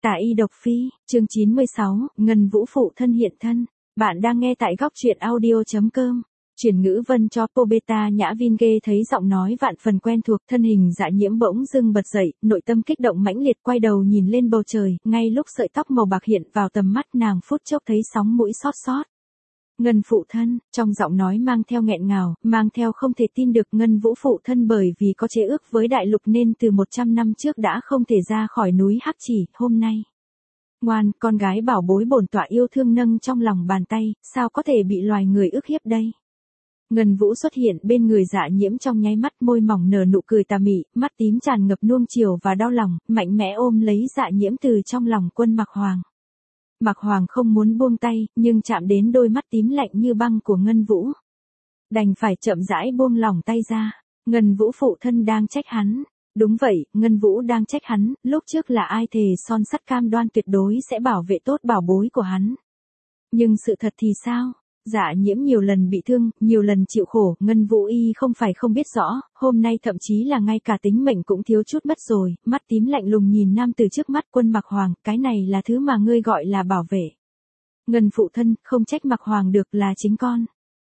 Tả y độc phi, chương 96, Ngân Vũ phụ thân hiện thân. Bạn đang nghe tại góc truyện audio.com. Chuyển ngữ vân cho Pobeta Nhã Vinge thấy giọng nói vạn phần quen thuộc, thân hình Dạ Nhiễm bỗng dưng bật dậy, nội tâm kích động mãnh liệt, quay đầu nhìn lên bầu trời, ngay lúc sợi tóc màu bạc hiện vào tầm mắt nàng phút chốc thấy sóng mũi xót xót. Ngân phụ thân, trong giọng nói mang theo nghẹn ngào, mang theo không thể tin được. Ngân Vũ phụ thân bởi vì có chế ước với đại lục nên từ 100 năm trước đã không thể ra khỏi núi Hắc Chỉ, hôm nay. Ngoan, con gái bảo bối bổn tọa yêu thương nâng trong lòng bàn tay, sao có thể bị loài người ức hiếp đây? Ngân Vũ xuất hiện bên người Dạ Nhiễm trong nháy mắt, môi mỏng nở nụ cười tà mị, mắt tím tràn ngập nuông chiều và đau lòng, mạnh mẽ ôm lấy Dạ Nhiễm từ trong lòng Quân Mặc Hoàng. Mặc Hoàng không muốn buông tay, nhưng chạm đến đôi mắt tím lạnh như băng của Ngân Vũ. Đành phải chậm rãi buông lỏng tay ra. Ngân Vũ phụ thân đang trách hắn. Đúng vậy, Ngân Vũ đang trách hắn, lúc trước là ai thề son sắt cam đoan tuyệt đối sẽ bảo vệ tốt bảo bối của hắn. Nhưng sự thật thì sao? Dạ Nhiễm nhiều lần bị thương, nhiều lần chịu khổ, Ngân Vũ y không phải không biết rõ, hôm nay thậm chí là ngay cả tính mệnh cũng thiếu chút mất rồi. Mắt tím lạnh lùng nhìn nam từ trước mắt Quân Mặc Hoàng, cái này là thứ mà ngươi gọi là bảo vệ. Ngân phụ thân, không trách Mặc Hoàng được, là chính con.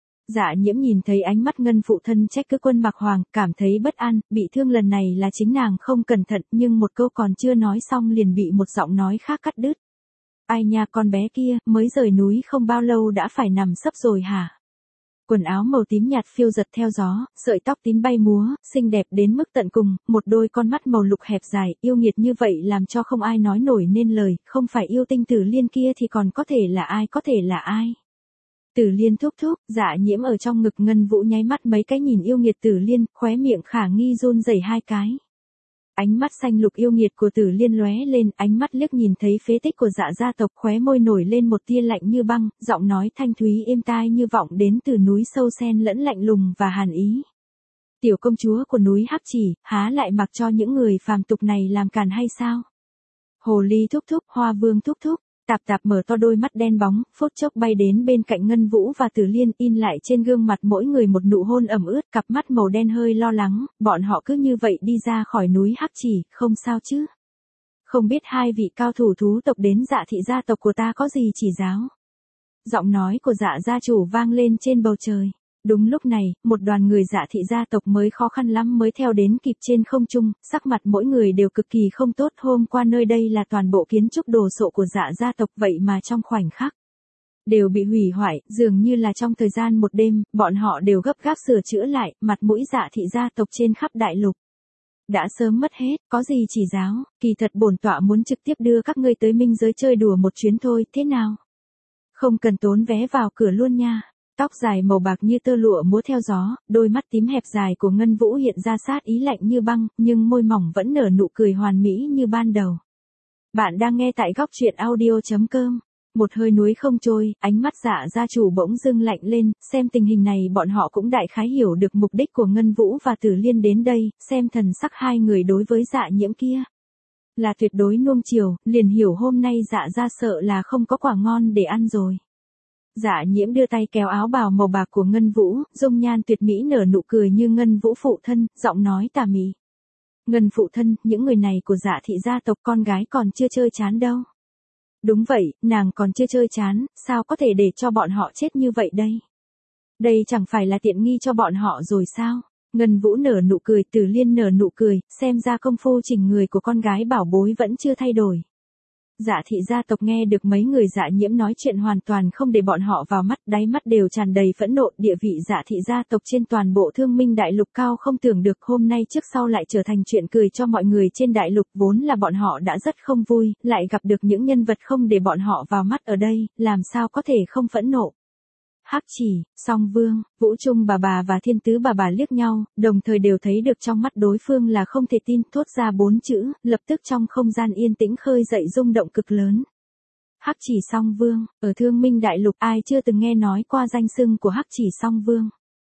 Dạ Nhiễm nhìn thấy ánh mắt Ngân phụ thân trách cứ Quân Mặc Hoàng, cảm thấy bất an, bị thương lần này là chính nàng không cẩn thận, nhưng một câu còn chưa nói xong liền bị một giọng nói khác cắt đứt. Ai nha, con bé kia, mới rời núi không bao lâu đã phải nằm sấp rồi hả? Quần áo màu tím nhạt phiêu giật theo gió, sợi tóc tím bay múa, xinh đẹp đến mức tận cùng, một đôi con mắt màu lục hẹp dài, yêu nghiệt như vậy làm cho không ai nói nổi nên lời, không phải yêu tinh Tử Liên kia thì còn có thể là ai, có thể là ai? Tử Liên thúc thúc. Dạ Nhiễm ở trong ngực Ngân Vũ nháy mắt mấy cái nhìn yêu nghiệt Tử Liên, khóe miệng khả nghi run rẩy hai cái. Ánh mắt xanh lục yêu nghiệt của Tử Liên lóe lên, ánh mắt liếc nhìn thấy phế tích của Dạ gia tộc, khóe môi nổi lên một tia lạnh như băng, giọng nói thanh thúy êm tai như vọng đến từ núi sâu xen lẫn lạnh lùng và hàn ý. Tiểu công chúa của núi Hắc Chỉ, há lại mặc cho những người phàm tục này làm càn hay sao? Hồ ly thúc thúc, Hoa Vương thúc thúc. Tạp Tạp mở to đôi mắt đen bóng, phút chốc bay đến bên cạnh Ngân Vũ và Tử Liên, in lại trên gương mặt mỗi người một nụ hôn ẩm ướt, cặp mắt màu đen hơi lo lắng, bọn họ cứ như vậy đi ra khỏi núi Hắc Chỉ, không sao chứ? Không biết hai vị cao thủ thú tộc đến Dạ thị gia tộc của ta có gì chỉ giáo? Giọng nói của Dạ gia chủ vang lên trên bầu trời. Đúng lúc này, một đoàn người Dạ thị gia tộc mới khó khăn lắm mới theo đến kịp trên không trung, sắc mặt mỗi người đều cực kỳ không tốt. Hôm qua nơi đây là toàn bộ kiến trúc đồ sộ của Dạ gia tộc, vậy mà trong khoảnh khắc đều bị hủy hoại, dường như là trong thời gian một đêm, bọn họ đều gấp gáp sửa chữa lại, mặt mũi Dạ thị gia tộc trên khắp đại lục đã sớm mất hết, có gì chỉ giáo, kỳ thật bổn tọa muốn trực tiếp đưa các ngươi tới minh giới chơi đùa một chuyến thôi, thế nào? Không cần tốn vé vào cửa luôn nha. Tóc dài màu bạc như tơ lụa múa theo gió, đôi mắt tím hẹp dài của Ngân Vũ hiện ra sát ý lạnh như băng, nhưng môi mỏng vẫn nở nụ cười hoàn mỹ như ban đầu. Bạn đang nghe tại góc truyện audio.com. Một hơi núi không trôi, ánh mắt Dạ gia chủ bỗng dưng lạnh lên, xem tình hình này bọn họ cũng đại khái hiểu được mục đích của Ngân Vũ và Tử Liên đến đây, xem thần sắc hai người đối với Dạ Nhiễm kia là tuyệt đối nuông chiều, liền hiểu hôm nay Dạ gia sợ là không có quả ngon để ăn rồi. Dạ Nhiễm đưa tay kéo áo bào màu bạc của Ngân Vũ, dung nhan tuyệt mỹ nở nụ cười như Ngân Vũ phụ thân, giọng nói tà mị. Ngân phụ thân, những người này của Dạ thị gia tộc con gái còn chưa chơi chán đâu. Đúng vậy, nàng còn chưa chơi chán, sao có thể để cho bọn họ chết như vậy đây? Đây chẳng phải là tiện nghi cho bọn họ rồi sao? Ngân Vũ nở nụ cười, Tử Liên nở nụ cười, xem ra công phu chỉnh người của con gái bảo bối vẫn chưa thay đổi. Dạ thị gia tộc nghe được mấy người Dạ Nhiễm nói chuyện hoàn toàn không để bọn họ vào mắt, đáy mắt đều tràn đầy phẫn nộ, địa vị Dạ thị gia tộc trên toàn bộ Thương Minh đại lục cao không tưởng được, hôm nay trước sau lại trở thành chuyện cười cho mọi người trên đại lục, vốn là bọn họ đã rất không vui, lại gặp được những nhân vật không để bọn họ vào mắt ở đây, làm sao có thể không phẫn nộ. Hắc Chỉ, Song Vương, Vũ Trung bà và Thiên Tứ bà liếc nhau, đồng thời đều thấy được trong mắt đối phương là không thể tin, thốt ra 4 chữ, lập tức trong không gian yên tĩnh khơi dậy rung động cực lớn. Hắc Chỉ Song Vương, ở Thương Minh đại lục ai chưa từng nghe nói qua danh xưng của Hắc Chỉ Song Vương.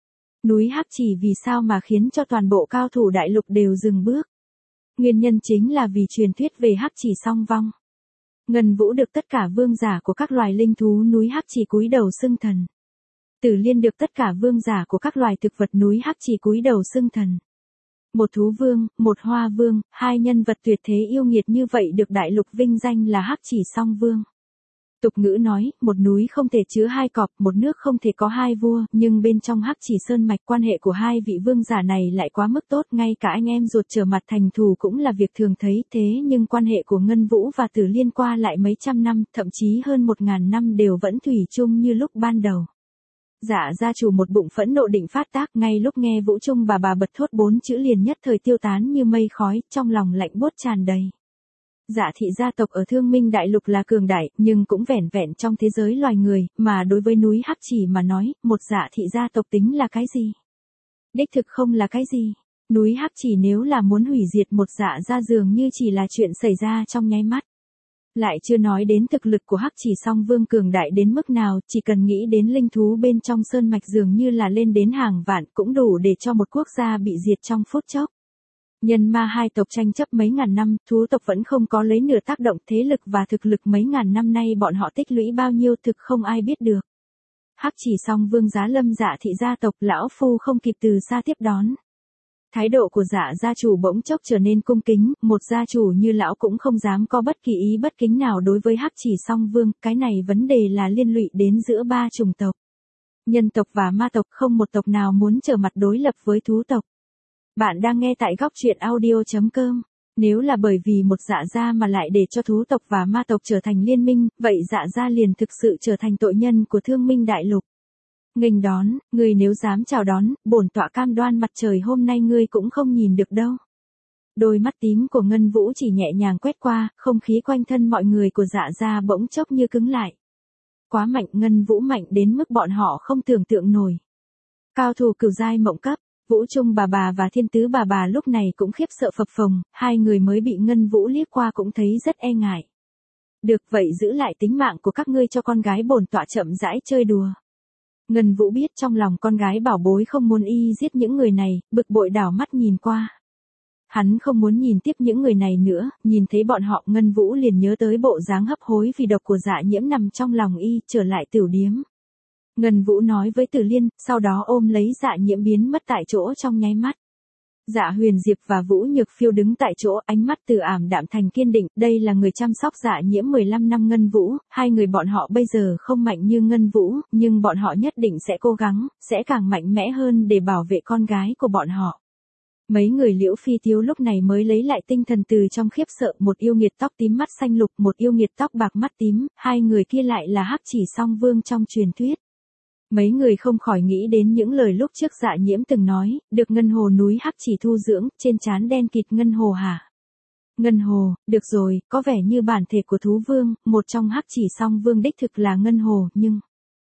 Núi Hắc Chỉ vì sao mà khiến cho toàn bộ cao thủ đại lục đều dừng bước? Nguyên nhân chính là vì truyền thuyết về Hắc Chỉ Song Vong. Ngân Vũ được tất cả vương giả của các loài linh thú núi Hắc Chỉ cúi đầu xưng thần. Tử Liên được tất cả vương giả của các loài thực vật núi Hắc Chỉ cúi đầu xưng thần. Một thú vương, một hoa vương, hai nhân vật tuyệt thế yêu nghiệt như vậy được đại lục vinh danh là Hắc Chỉ Song Vương. Tục ngữ nói, một núi không thể chứa hai cọp, một nước không thể có hai vua, nhưng bên trong Hắc Chỉ Sơn mạch quan hệ của hai vị vương giả này lại quá mức tốt, ngay cả anh em ruột trở mặt thành thù cũng là việc thường thấy, thế nhưng quan hệ của Ngân Vũ và Tử Liên qua lại mấy trăm năm, thậm chí hơn 1000 năm đều vẫn thủy chung như lúc ban đầu. Dạ gia chủ một bụng phẫn nộ định phát tác, ngay lúc nghe Vũ Trung bà bật thốt 4 chữ liền nhất thời tiêu tán như mây khói, trong lòng lạnh buốt tràn đầy. Dạ thị gia tộc ở Thương Minh Đại Lục là cường đại, nhưng cũng vẻn vẹn trong thế giới loài người, mà đối với núi Hắc Chỉ mà nói, một dạ thị gia tộc tính là cái gì? Đích thực không là cái gì. Núi Hắc Chỉ nếu là muốn hủy diệt một dạ gia dường như chỉ là chuyện xảy ra trong nháy mắt. Lại chưa nói đến thực lực của Hắc Chỉ Song Vương cường đại đến mức nào, chỉ cần nghĩ đến linh thú bên trong sơn mạch dường như là lên đến hàng vạn cũng đủ để cho một quốc gia bị diệt trong phút chốc. Nhân ma hai tộc tranh chấp mấy ngàn năm, thú tộc vẫn không có lấy nửa tác động, thế lực và thực lực mấy ngàn năm nay bọn họ tích lũy bao nhiêu thực không ai biết được. Hắc Chỉ Song Vương giá lâm dạ thị gia tộc, lão phu không kịp từ xa tiếp đón. Thái độ của dạ gia chủ bỗng chốc trở nên cung kính, một gia chủ như lão cũng không dám có bất kỳ ý bất kính nào đối với Hắc Chỉ Song Vương, cái này vấn đề là liên lụy đến giữa ba chủng tộc. Nhân tộc và ma tộc, không một tộc nào muốn trở mặt đối lập với thú tộc. Bạn đang nghe tại góc truyện audio.com. Nếu là bởi vì một dạ gia mà lại để cho thú tộc và ma tộc trở thành liên minh, vậy dạ gia liền thực sự trở thành tội nhân của Thương Minh Đại Lục. Nghênh đón, ngươi nếu dám chào đón, bổn tọa cam đoan mặt trời hôm nay ngươi cũng không nhìn được đâu. Đôi mắt tím của Ngân Vũ chỉ nhẹ nhàng quét qua, không khí quanh thân mọi người của dạ gia bỗng chốc như cứng lại. Quá mạnh, Ngân Vũ mạnh đến mức bọn họ không tưởng tượng nổi. Cao thủ cửu giai mộng cấp, Vũ Trung bà và Thiên Tứ bà lúc này cũng khiếp sợ phập phồng, hai người mới bị Ngân Vũ liếc qua cũng thấy rất e ngại. Được vậy giữ lại tính mạng của các ngươi cho con gái bổn tọa chậm rãi chơi đùa. Ngân Vũ biết trong lòng con gái bảo bối không muốn y giết những người này, bực bội đảo mắt nhìn qua. Hắn không muốn nhìn tiếp những người này nữa, nhìn thấy bọn họ Ngân Vũ liền nhớ tới bộ dáng hấp hối vì độc của Dạ Nhiễm nằm trong lòng y, trở lại tiểu điếm. Ngân Vũ nói với Tử Liên, sau đó ôm lấy Dạ Nhiễm biến mất tại chỗ trong nháy mắt. Dạ Huyền Diệp và Vũ Nhược Phiêu đứng tại chỗ, ánh mắt từ ảm đạm thành kiên định, đây là người chăm sóc Dạ Nhiễm 15 năm Ngân Vũ, hai người bọn họ bây giờ không mạnh như Ngân Vũ, nhưng bọn họ nhất định sẽ cố gắng, sẽ càng mạnh mẽ hơn để bảo vệ con gái của bọn họ. Mấy người Liễu Phi Tiếu lúc này mới lấy lại tinh thần từ trong khiếp sợ, một yêu nghiệt tóc tím mắt xanh lục, một yêu nghiệt tóc bạc mắt tím, hai người kia lại là Hắc Chỉ Song Vương trong truyền thuyết. Mấy người không khỏi nghĩ đến những lời lúc trước Dạ Nhiễm từng nói, được ngân hồ núi Hắc Chỉ thu dưỡng, trên trán đen kịt ngân hồ hả? Ngân hồ, được rồi, có vẻ như bản thể của thú vương, một trong Hắc Chỉ Song Vương đích thực là ngân hồ, nhưng...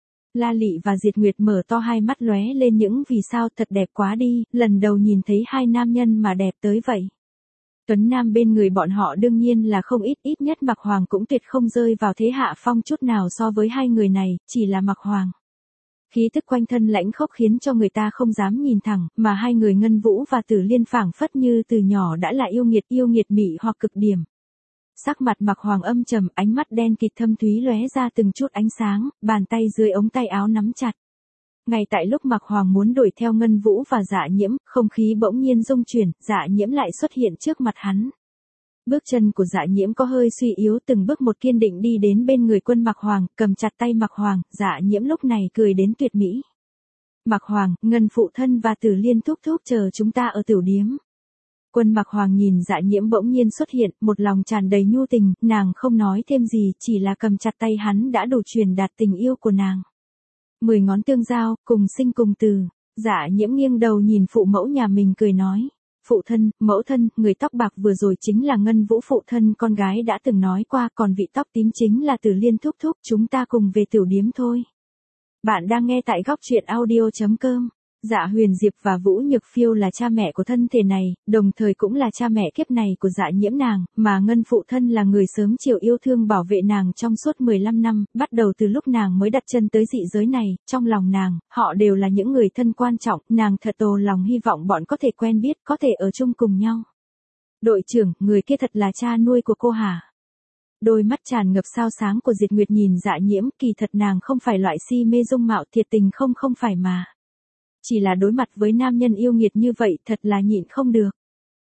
La Lị và Diệt Nguyệt mở to hai mắt lóe lên những vì sao, thật đẹp quá đi, lần đầu nhìn thấy hai nam nhân mà đẹp tới vậy. Tuấn Nam bên người bọn họ đương nhiên là không ít, ít nhất Mạc Hoàng cũng tuyệt không rơi vào thế hạ phong chút nào so với hai người này, chỉ là Mạc Hoàng. Khí tức quanh thân lãnh khốc khiến cho người ta không dám nhìn thẳng, mà hai người Ngân Vũ và Tử Liên phảng phất như từ nhỏ đã là yêu nghiệt mị hoặc cực điểm. Sắc mặt Mạc Hoàng âm trầm, ánh mắt đen kịt thâm thúy lóe ra từng chút ánh sáng, bàn tay dưới ống tay áo nắm chặt. Ngay tại lúc Mạc Hoàng muốn đuổi theo Ngân Vũ và Dạ Nhiễm, không khí bỗng nhiên rung chuyển, Dạ Nhiễm lại xuất hiện trước mặt hắn. Bước chân của Dạ Nhiễm có hơi suy yếu, từng bước một kiên định đi đến bên người quân Mạc Hoàng, cầm chặt tay Mạc Hoàng, Dạ Nhiễm lúc này cười đến tuyệt mỹ. Mạc Hoàng, Ngân phụ thân và Tử Liên thúc thúc chờ chúng ta ở tiểu điếm. Quân Mạc Hoàng nhìn Dạ Nhiễm bỗng nhiên xuất hiện, một lòng tràn đầy nhu tình, nàng không nói thêm gì, chỉ là cầm chặt tay hắn đã đủ truyền đạt tình yêu của nàng. 10 ngón tương giao, cùng sinh cùng từ. Dạ Nhiễm nghiêng đầu nhìn phụ mẫu nhà mình cười nói. Phụ thân, mẫu thân, người tóc bạc vừa rồi chính là Ngân Vũ phụ thân, con gái đã từng nói qua, còn vị tóc tím chính là Tử Liên thúc thúc, chúng ta cùng về tiểu điếm thôi. Bạn đang nghe tại góc truyện audio.com. Dạ Huyền Diệp và Vũ Nhược Phiêu là cha mẹ của thân thể này, đồng thời cũng là cha mẹ kiếp này của Dạ Nhiễm nàng, mà Ngân phụ thân là người sớm chiều yêu thương bảo vệ nàng trong suốt 15 năm, bắt đầu từ lúc nàng mới đặt chân tới dị giới này, trong lòng nàng, họ đều là những người thân quan trọng, nàng thật tổ lòng hy vọng bọn có thể quen biết, có thể ở chung cùng nhau. Đội trưởng, người kia thật là cha nuôi của cô hả? Đôi mắt tràn ngập sao sáng của Diệt Nguyệt nhìn Dạ Nhiễm, kỳ thật nàng không phải loại si mê dung mạo, thiệt tình không phải mà. Chỉ là đối mặt với nam nhân yêu nghiệt như vậy thật là nhịn không được.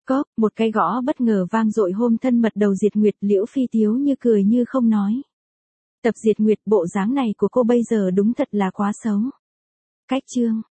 Cóp, một cái gõ bất ngờ vang dội hôm thân mật đầu Diệt Nguyệt, Liễu Phi Tiếu như cười như không nói. Tập Diệt Nguyệt, bộ dáng này của cô bây giờ đúng thật là quá xấu. Cách chương